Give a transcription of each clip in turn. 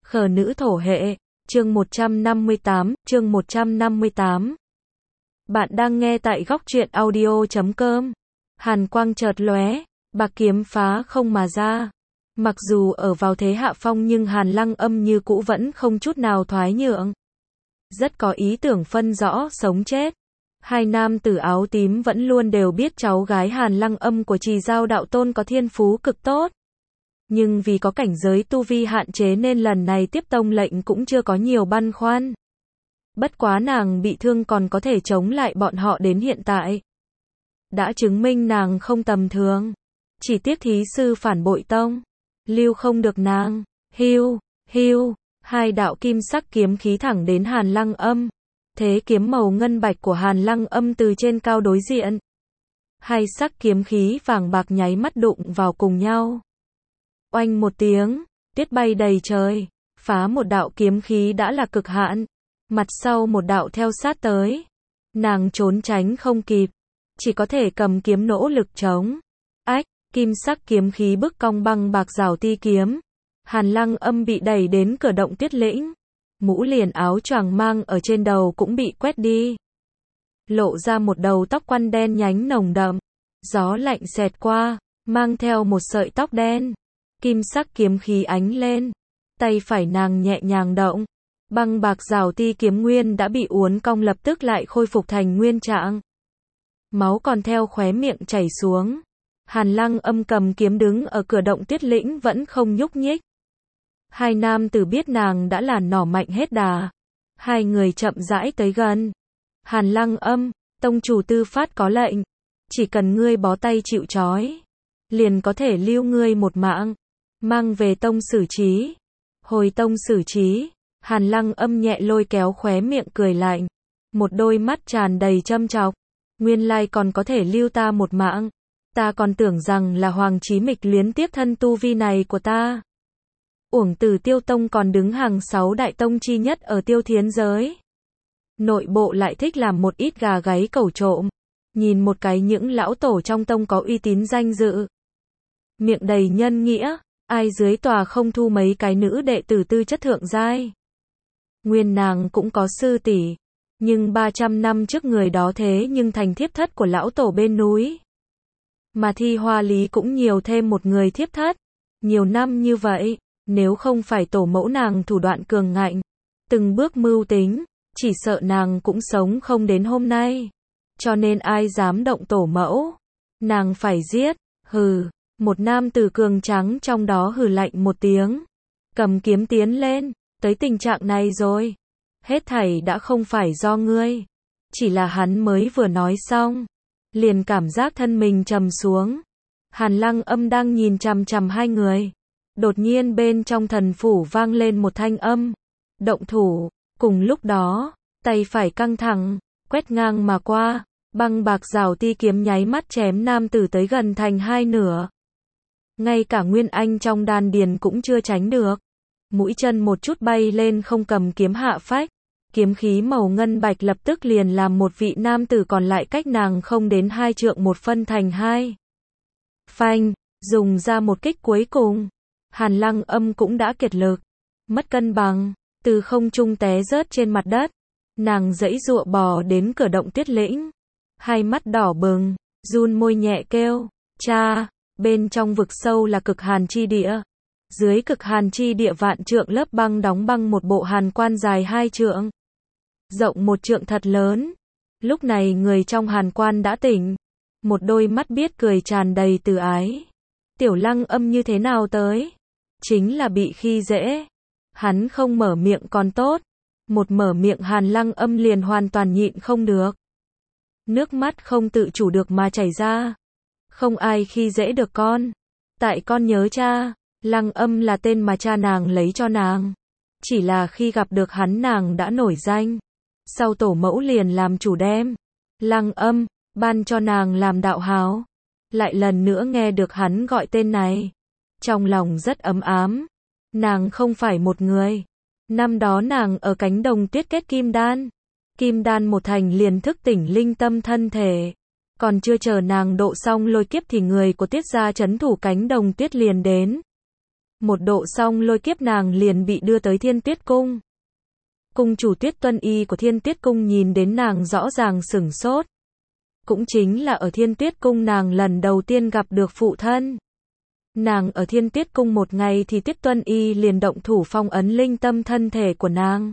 Khờ nữ thổ hệ, chương 158, chương 158. Bạn đang nghe tại góc truyện audio.com. Hàn quang chợt lóe, bạc kiếm phá không mà ra. Mặc dù ở vào thế hạ phong nhưng Hàn Lăng Âm như cũ vẫn không chút nào thoái nhượng. Rất có ý tưởng phân rõ sống chết. Hai nam tử áo tím vẫn luôn đều biết cháu gái Hàn Lăng Âm của Trì Giao đạo tôn có thiên phú cực tốt. Nhưng vì có cảnh giới tu vi hạn chế nên lần này tiếp tông lệnh cũng chưa có nhiều băn khoăn. Bất quá nàng bị thương còn có thể chống lại bọn họ đến hiện tại. Đã chứng minh nàng không tầm thường. Chỉ tiếc thí sư phản bội tông. Lưu không được nàng. Hiu, hiu, hai đạo kim sắc kiếm khí thẳng đến Hàn Lăng Âm. Thế kiếm màu ngân bạch của Hàn Lăng Âm từ trên cao đối diện. Hai sắc kiếm khí vàng bạc nháy mắt đụng vào cùng nhau. Oanh một tiếng, tuyết bay đầy trời, phá một đạo kiếm khí đã là cực hạn. Mặt sau một đạo theo sát tới. Nàng trốn tránh không kịp, chỉ có thể cầm kiếm nỗ lực chống. Ách, kim sắc kiếm khí bức cong băng bạc rào ti kiếm. Hàn Lăng Âm bị đẩy đến cửa động tuyết lĩnh. Mũ liền áo choàng mang ở trên đầu cũng bị quét đi. Lộ ra một đầu tóc quăn đen nhánh nồng đậm. Gió lạnh xẹt qua, mang theo một sợi tóc đen. Kim sắc kiếm khí ánh lên. Tay phải nàng nhẹ nhàng động. Băng bạc rào ti kiếm nguyên đã bị uốn cong lập tức lại khôi phục thành nguyên trạng. Máu còn theo khóe miệng chảy xuống. Hàn Lăng Âm cầm kiếm đứng ở cửa động tuyết lĩnh vẫn không nhúc nhích. Hai nam tử biết nàng đã là nỏ mạnh hết đà. Hai người chậm rãi tới gần. Hàn Lăng Âm, tông chủ Tư Phát có lệnh. Chỉ cần ngươi bó tay chịu trói, liền có thể lưu ngươi một mạng. Mang về tông xử trí. Hồi tông xử trí. Hàn Lăng Âm nhẹ lôi kéo khóe miệng cười lạnh. Một đôi mắt tràn đầy châm chọc. Nguyên lai còn có thể lưu ta một mạng. Ta còn tưởng rằng là Hoàng Chí Mịch luyến tiếp thân tu vi này của ta. Uổng Tử Tiêu Tông còn đứng hàng 6 đại tông chi nhất ở Tiêu Thiến giới. Nội bộ lại thích làm một ít gà gáy cẩu trộm. Nhìn một cái những lão tổ trong tông có uy tín danh dự. Miệng đầy nhân nghĩa. Ai dưới tòa không thu mấy cái nữ đệ tử tư chất thượng giai. Nguyên nàng cũng có sư tỷ, nhưng 300 năm trước người đó thế nhưng thành thiếp thất của lão tổ bên núi. Mà Thi Hoa Lý cũng nhiều thêm một người thiếp thất. Nhiều năm như vậy, nếu không phải tổ mẫu nàng thủ đoạn cường ngạnh, từng bước mưu tính, chỉ sợ nàng cũng sống không đến hôm nay. Cho nên ai dám động tổ mẫu, nàng phải giết. Hừ. Một nam tử cường trắng trong đó hừ lạnh một tiếng. Cầm kiếm tiến lên. Tới tình trạng này rồi. Hết thảy đã không phải do ngươi. Chỉ là hắn mới vừa nói xong. Liền cảm giác thân mình trầm xuống. Hàn Lăng Âm đang nhìn chằm chằm hai người. Đột nhiên bên trong thần phủ vang lên một thanh âm. Động thủ. Cùng lúc đó, tay phải căng thẳng, quét ngang mà qua. Băng bạc rào ti kiếm nháy mắt chém nam tử tới gần thành hai nửa. Ngay cả Nguyên Anh trong đan điền cũng chưa tránh được. Mũi chân một chút bay lên không cầm kiếm hạ phách. Kiếm khí màu ngân bạch lập tức liền làm một vị nam tử còn lại cách nàng không đến 2 trượng một phân thành hai. Phanh, dùng ra một kích cuối cùng. Hàn Lăng Âm cũng đã kiệt lực. Mất cân bằng, từ không trung té rớt trên mặt đất. Nàng giãy giụa bò đến cửa động tuyết lĩnh. Hai mắt đỏ bừng, run môi nhẹ kêu, cha. Bên trong vực sâu là cực hàn chi địa. Dưới cực hàn chi địa vạn trượng lớp băng đóng băng một bộ hàn quan dài 2 trượng. Rộng 1 trượng thật lớn. Lúc này người trong hàn quan đã tỉnh. Một đôi mắt biết cười tràn đầy từ ái. Tiểu Lăng Âm như thế nào tới? Chính là bị khi dễ. Hắn không mở miệng còn tốt. Một mở miệng Hàn Lăng Âm liền hoàn toàn nhịn không được. Nước mắt không tự chủ được mà chảy ra. Không ai khi dễ được con. Tại con nhớ cha. Lăng Âm là tên mà cha nàng lấy cho nàng. Chỉ là khi gặp được hắn nàng đã nổi danh. Sau tổ mẫu liền làm chủ đem Lăng Âm ban cho nàng làm đạo háo. Lại lần nữa nghe được hắn gọi tên này. Trong lòng rất ấm ám. Nàng không phải một người. Năm đó nàng ở cánh đồng tuyết kết kim đan. Kim đan một thành liền thức tỉnh linh tâm thân thể. Còn chưa chờ nàng độ xong lôi kiếp thì người của Tiết gia trấn thủ cánh đồng tuyết liền đến. Một độ xong lôi kiếp nàng liền bị đưa tới Thiên Tuyết Cung. Cung chủ Tuyết Tuân Y của Thiên Tuyết Cung nhìn đến nàng rõ ràng sửng sốt. Cũng chính là ở Thiên Tuyết Cung nàng lần đầu tiên gặp được phụ thân. Nàng ở Thiên Tuyết Cung một ngày thì Tuyết Tuân Y liền động thủ phong ấn linh tâm thân thể của nàng.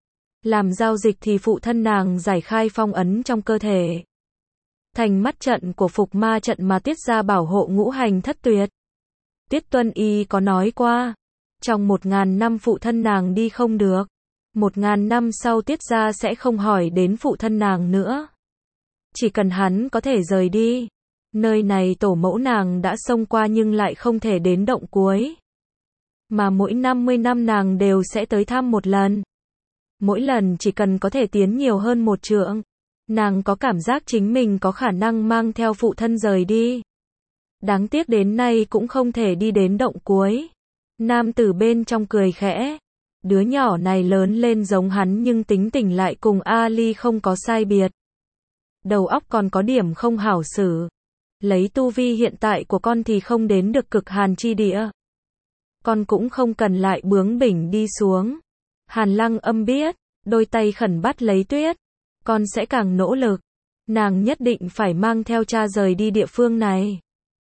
Làm giao dịch thì phụ thân nàng giải khai phong ấn trong cơ thể. Thành mắt trận của Phục Ma trận mà tiết ra bảo hộ ngũ hành thất tuyệt. Tuyết Tuân Y có nói qua, trong 1000 năm phụ thân nàng đi không được, 1000 năm sau tiết ra sẽ không hỏi đến phụ thân nàng nữa. Chỉ cần hắn có thể rời đi, nơi này tổ mẫu nàng đã xông qua nhưng lại không thể đến động cuối. Mà mỗi 50 năm nàng đều sẽ tới thăm một lần. Mỗi lần chỉ cần có thể tiến nhiều hơn một trượng, nàng có cảm giác chính mình có khả năng mang theo phụ thân rời đi. Đáng tiếc đến nay cũng không thể đi đến động cuối. Nam tử bên trong cười khẽ. Đứa nhỏ này lớn lên giống hắn nhưng tính tình lại cùng Ali không có sai biệt. Đầu óc còn có điểm không hảo xử. Lấy tu vi hiện tại của con thì không đến được cực hàn chi địa. Con cũng không cần lại bướng bỉnh đi xuống. Hàn Lăng Âm biết, đôi tay khẩn bắt lấy Tuyết. Con sẽ càng nỗ lực. Nàng nhất định phải mang theo cha rời đi địa phương này.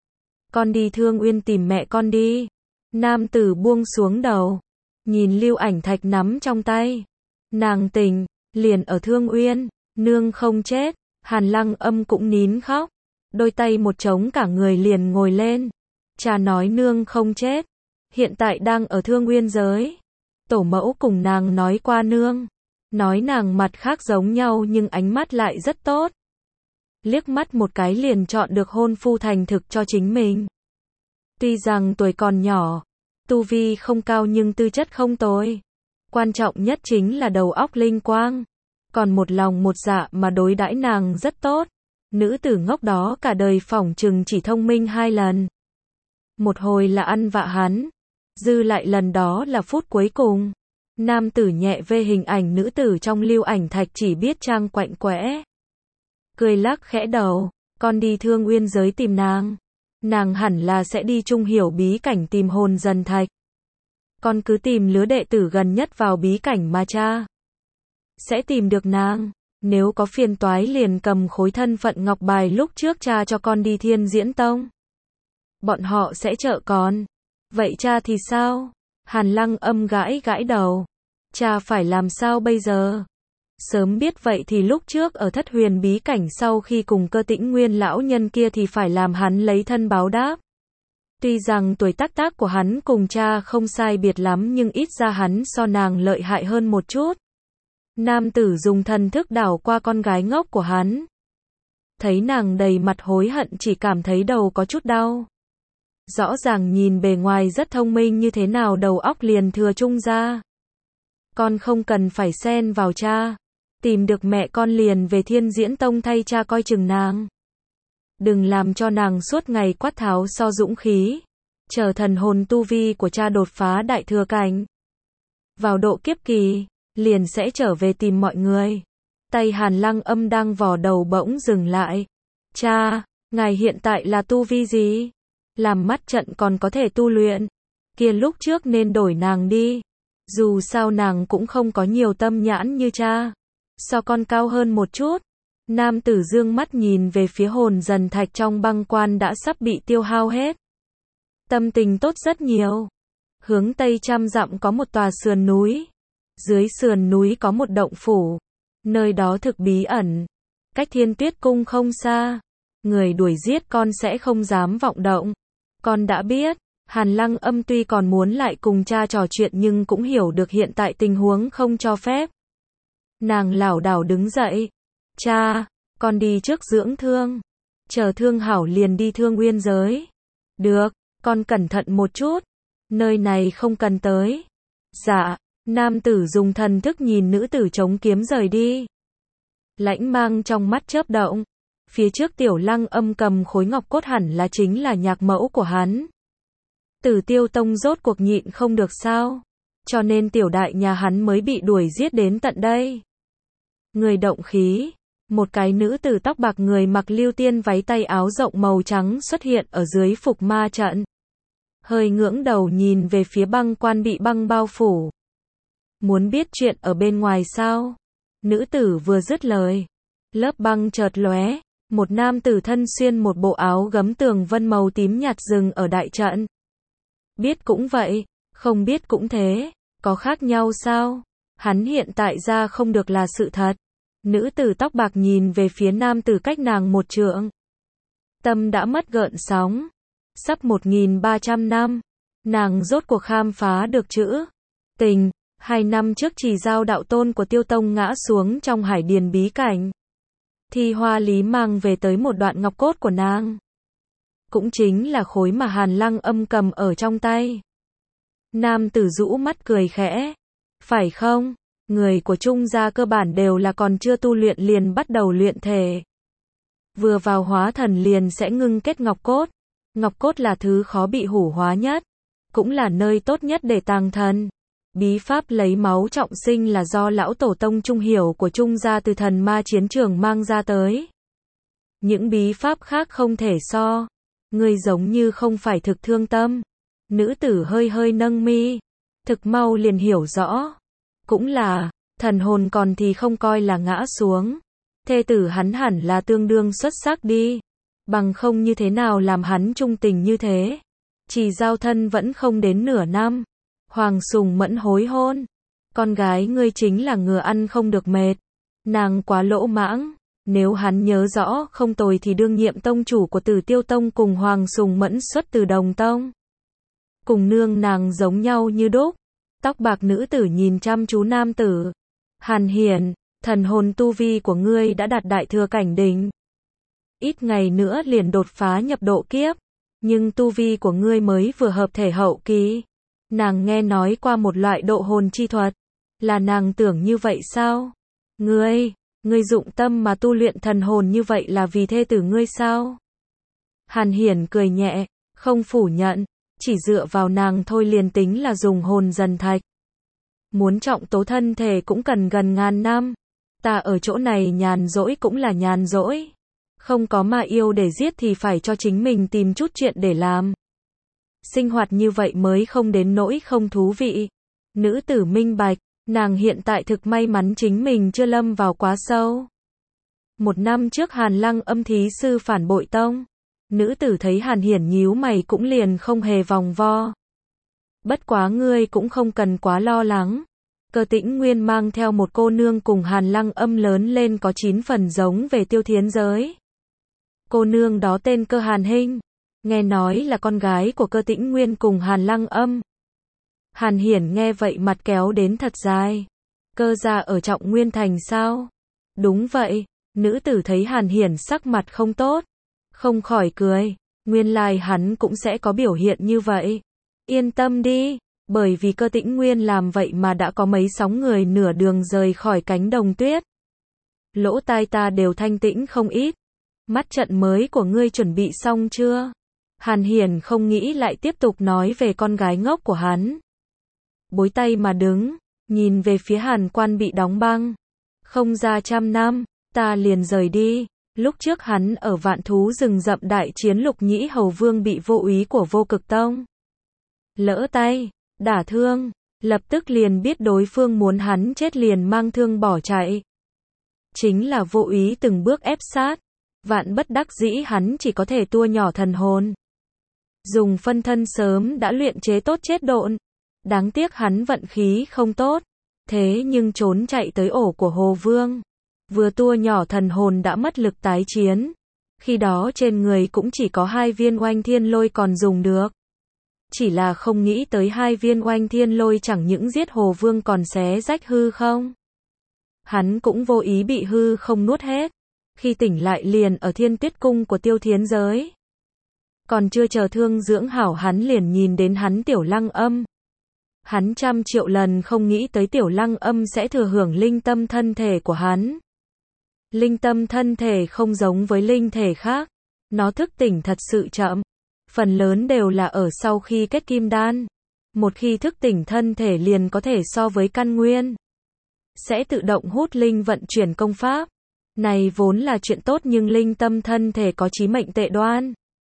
Con đi Thương Uyên tìm mẹ con đi. Nam tử buông xuống đầu. Nhìn Lưu Ảnh Thạch nắm trong tay. Nàng tỉnh, liền ở Thương Uyên. Nương không chết. Hàn Lăng Âm cũng nín khóc. Đôi tay một trống cả người liền ngồi lên. Cha nói nương không chết. Hiện tại đang ở Thương Uyên giới. Tổ mẫu cùng nàng nói qua nương. Nói nàng mặt khác giống nhau nhưng ánh mắt lại rất tốt. Liếc mắt một cái liền chọn được hôn phu thành thực cho chính mình. Tuy rằng tuổi còn nhỏ, tu vi không cao nhưng tư chất không tồi. Quan trọng nhất chính là đầu óc linh quang. Còn một lòng một dạ mà đối đãi nàng rất tốt. Nữ tử ngốc đó cả đời phỏng chừng chỉ thông minh 2 lần. Một hồi là ăn vạ hắn, dư lại lần đó là phút cuối cùng. Nam tử nhẹ vê hình ảnh nữ tử trong Lưu Ảnh Thạch chỉ biết trang quạnh quẽ. Cười lắc khẽ đầu, con đi Thương Uyên giới tìm nàng. Nàng hẳn là sẽ đi Trung Hiểu bí cảnh tìm hồn dần thạch. Con cứ tìm lứa đệ tử gần nhất vào bí cảnh mà cha sẽ tìm được nàng. Nếu có phiền toái liền cầm khối thân phận ngọc bài lúc trước cha cho con đi Thiên Diễn Tông. Bọn họ sẽ trợ con. Vậy cha thì sao? Hàn Lăng Âm gãi gãi đầu. Cha phải làm sao bây giờ? Sớm biết vậy thì lúc trước ở Thất Huyền bí cảnh sau khi cùng Cơ Tĩnh Nguyên lão nhân kia thì phải làm hắn lấy thân báo đáp. Tuy rằng tuổi tác của hắn cùng cha không sai biệt lắm nhưng ít ra hắn so nàng lợi hại hơn một chút. Nam tử dùng thần thức đảo qua con gái ngốc của hắn. Thấy nàng đầy mặt hối hận chỉ cảm thấy đầu có chút đau. Rõ ràng nhìn bề ngoài rất thông minh như thế nào đầu óc liền thừa trung ra. Con không cần phải xen vào cha. Tìm được mẹ con liền về Thiên Diễn Tông thay cha coi chừng nàng. Đừng làm cho nàng suốt ngày quát tháo so dũng khí. Chờ thần hồn tu vi của cha đột phá đại thừa cảnh. Vào độ kiếp kỳ, liền sẽ trở về tìm mọi người. Tay Hàn Lăng Âm đang vò đầu bỗng dừng lại. Cha, ngài hiện tại là tu vi gì? Làm mắt trận còn có thể tu luyện. Kia lúc trước nên đổi nàng đi. Dù sao nàng cũng không có nhiều tâm nhãn như cha. So con cao hơn một chút. Nam tử dương mắt nhìn về phía hồn dần thạch trong băng quan đã sắp bị tiêu hao hết. Tâm tình tốt rất nhiều. Hướng tây 100 dặm có một tòa sườn núi. Dưới sườn núi có một động phủ. Nơi đó thực bí ẩn. Cách Thiên Tuyết Cung không xa. Người đuổi giết con sẽ không dám vọng động. Con đã biết. Hàn Lăng Âm tuy còn muốn lại cùng cha trò chuyện nhưng cũng hiểu được hiện tại tình huống không cho phép. Nàng lảo đảo đứng dậy. Cha, con đi trước dưỡng thương. Chờ thương hảo liền đi Thương Uyên giới. Được, con cẩn thận một chút. Nơi này không cần tới. Dạ, nam tử dùng thần thức nhìn nữ tử chống kiếm rời đi. Lãnh mang trong mắt chớp động. Phía trước Tiểu Lăng Âm cầm khối ngọc cốt hẳn là chính là nhạc mẫu của hắn. Tử Tiêu Tông rốt cuộc nhịn không được sao? Cho nên tiểu đại nhà hắn mới bị đuổi giết đến tận đây. Người động khí. Một cái nữ tử tóc bạc người mặc lưu tiên váy tay áo rộng màu trắng xuất hiện ở dưới Phục Ma trận. hơi ngưỡng đầu nhìn về phía băng quan bị băng bao phủ. Muốn biết chuyện ở bên ngoài sao? Nữ tử vừa dứt lời, lớp băng chợt lóe, một nam tử thân xuyên một bộ áo gấm tường vân màu tím nhạt dừng ở đại trận. Biết cũng vậy, không biết cũng thế, có khác nhau sao? Hắn hiện tại ra không được là sự thật. Nữ tử tóc bạc nhìn về phía nam tử cách nàng một trượng. Tâm đã mất gợn sóng. Sắp 1300 năm, nàng rốt cuộc khám phá được chữ tình. 2 năm trước Trì Giao đạo tôn của Tiêu Tông ngã xuống trong hải điền bí cảnh. Thì Hoa Lý mang về tới một đoạn ngọc cốt của nàng. Cũng chính là khối mà Hàn Lăng Âm cầm ở trong tay. Nam tử rũ mắt cười khẽ. Phải không? Người của Trung gia cơ bản đều là còn chưa tu luyện liền bắt đầu luyện thể. Vừa vào hóa thần liền sẽ ngưng kết ngọc cốt. Ngọc cốt là thứ khó bị hủ hóa nhất. Cũng là nơi tốt nhất để tàng thần. Bí pháp lấy máu trọng sinh là do lão tổ tông trung hiểu của Trung gia từ thần ma chiến trường mang ra tới. Những bí pháp khác không thể so. Ngươi giống như không phải thực thương tâm. Nữ tử hơi hơi nâng mi. Thực mau liền hiểu rõ. Cũng là, thần hồn còn thì không coi là ngã xuống. Thê tử hắn hẳn là tương đương xuất sắc đi. Bằng không như thế nào làm hắn trung tình như thế. Chỉ giao thân vẫn không đến nửa năm. Hoàng Sùng Mẫn hối hôn. Con gái ngươi chính là ngựa ăn không được mệt. Nàng quá lỗ mãng. Nếu hắn nhớ rõ không tồi thì đương nhiệm tông chủ của Tử Tiêu Tông cùng Hoàng Sùng Mẫn xuất từ đồng tông. Cùng nương nàng giống nhau như đúc. Tóc bạc nữ tử nhìn chăm chú nam tử. Hàn Hiển, thần hồn tu vi của ngươi đã đạt đại thừa cảnh đỉnh. Ít ngày nữa liền đột phá nhập độ kiếp. Nhưng tu vi của ngươi mới vừa hợp thể hậu kỳ. Nàng nghe nói qua một loại độ hồn chi thuật. Là nàng tưởng như vậy sao? Ngươi dụng tâm mà tu luyện thần hồn như vậy là vì thê tử ngươi sao? Hàn Hiển cười nhẹ, không phủ nhận. Chỉ dựa vào nàng thôi liền tính là dùng hồn dần thạch. Muốn trọng tố thân thể cũng cần gần ngàn năm. Ta ở chỗ này nhàn rỗi cũng là nhàn rỗi. Không có mà yêu để giết thì phải cho chính mình tìm chút chuyện để làm. Sinh hoạt như vậy mới không đến nỗi không thú vị. Nữ tử minh bạch, nàng hiện tại thực may mắn chính mình chưa lâm vào quá sâu. 1 năm trước Hàn Lăng Âm thí sư phản bội tông. Nữ tử thấy Hàn Hiển nhíu mày cũng liền không hề vòng vo. Bất quá ngươi cũng không cần quá lo lắng. Cơ Tĩnh Nguyên mang theo một cô nương cùng Hàn Lăng Âm lớn lên có 9 phần giống về Tiêu Thiến giới. Cô nương đó tên Cơ Hàn Hinh. Nghe nói là con gái của Cơ Tĩnh Nguyên cùng Hàn Lăng Âm. Hàn Hiển nghe vậy mặt kéo đến thật dài. Cơ gia ở Trọng Nguyên Thành sao? Đúng vậy. Nữ tử thấy Hàn Hiển sắc mặt không tốt. Không khỏi cười. Nguyên lai hắn cũng sẽ có biểu hiện như vậy. Yên tâm đi. Bởi vì Cơ Tĩnh Nguyên làm vậy mà đã có mấy sóng người nửa đường rời khỏi cánh đồng tuyết. Lỗ tai ta đều thanh tĩnh không ít. Mắt trận mới của ngươi chuẩn bị xong chưa? Hàn Hiển không nghĩ lại tiếp tục nói về con gái ngốc của hắn. Bối tay mà đứng, nhìn về phía Hàn Quan bị đóng băng. Không ra 100 năm, ta liền rời đi. Lúc trước hắn ở Vạn Thú rừng rậm đại chiến Lục Nhĩ Hầu Vương bị vô úy của Vô Cực Tông lỡ tay, đả thương, lập tức liền biết đối phương muốn hắn chết liền mang thương bỏ chạy. Chính là vô úy từng bước ép sát, vạn bất đắc dĩ hắn chỉ có thể tua nhỏ thần hồn. Dùng phân thân sớm đã luyện chế tốt chết độn. Đáng tiếc hắn vận khí không tốt. Thế nhưng trốn chạy tới ổ của Hồ Vương. Vừa tua nhỏ thần hồn đã mất lực tái chiến. Khi đó trên người cũng chỉ có 2 viên oanh thiên lôi còn dùng được. Chỉ là không nghĩ tới 2 viên oanh thiên lôi chẳng những giết Hồ Vương còn xé rách hư không. Hắn cũng vô ý bị hư không nuốt hết. Khi tỉnh lại liền ở Thiên Tuyết Cung của Tiêu Thiến giới. Còn chưa chờ thương dưỡng hảo hắn liền nhìn đến hắn Tiểu Lăng Âm. Hắn 100 triệu lần không nghĩ tới Tiểu Lăng Âm sẽ thừa hưởng linh tâm thân thể của hắn. Linh tâm thân thể không giống với linh thể khác. Nó thức tỉnh thật sự chậm. Phần lớn đều là ở sau khi kết kim đan. Một khi thức tỉnh thân thể liền có thể so với căn nguyên. Sẽ tự động hút linh vận chuyển công pháp. Này vốn là chuyện tốt nhưng linh tâm thân thể có chí mệnh tệ đoan.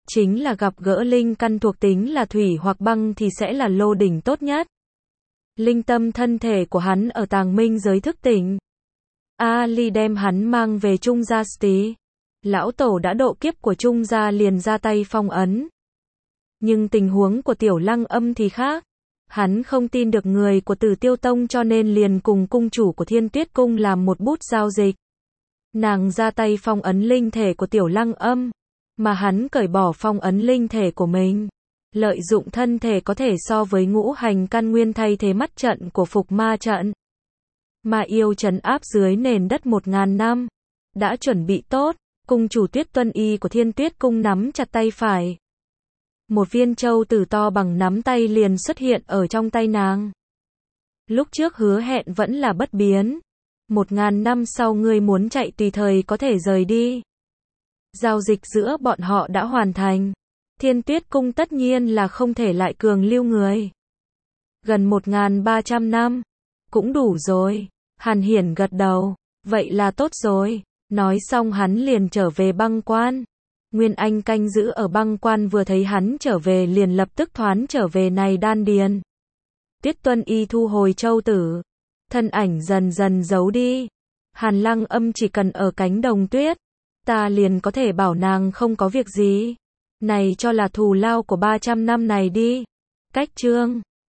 chính là gặp gỡ linh căn thuộc tính là thủy hoặc băng thì sẽ là lô đỉnh tốt nhất. Linh tâm thân thể của hắn ở tàng minh giới thức tỉnh. Ali đem hắn mang về Trung Gia Stí. Lão tổ đã độ kiếp của Trung Gia liền ra tay phong ấn. Nhưng tình huống của Tiểu Lăng Âm thì khác. Hắn không tin được người của Tử Tiêu Tông cho nên liền cùng cung chủ của Thiên Tuyết Cung làm một bút giao dịch. Nàng ra tay phong ấn linh thể của Tiểu Lăng Âm, mà hắn cởi bỏ phong ấn linh thể của mình. Lợi dụng thân thể có thể so với ngũ hành căn nguyên thay thế mắt trận của Phục Ma trận. Ma yêu trấn áp dưới nền đất 1000 năm. Đã chuẩn bị tốt, cung chủ Tuyết Tuân Y của Thiên Tuyết Cung nắm chặt tay phải. Một viên châu tử to bằng nắm tay liền xuất hiện ở trong tay nàng. Lúc trước hứa hẹn vẫn là bất biến. 1000 năm sau ngươi muốn chạy tùy thời có thể rời đi. Giao dịch giữa bọn họ đã hoàn thành. Thiên Tuyết Cung tất nhiên là không thể lại cường lưu người. Gần 1300 năm. Cũng đủ rồi. Hàn Hiển gật đầu. Vậy là tốt rồi. Nói xong hắn liền trở về băng quan. Nguyên Anh canh giữ ở băng quan vừa thấy hắn trở về liền lập tức thoán trở về này đan điền. Tuyết Tuân Y thu hồi châu tử. Thân ảnh dần dần giấu đi. Hàn Lăng Âm chỉ cần ở cánh đồng tuyết. Ta liền có thể bảo nàng không có việc gì. Này cho là thù lao của 300 năm này đi. Cách chương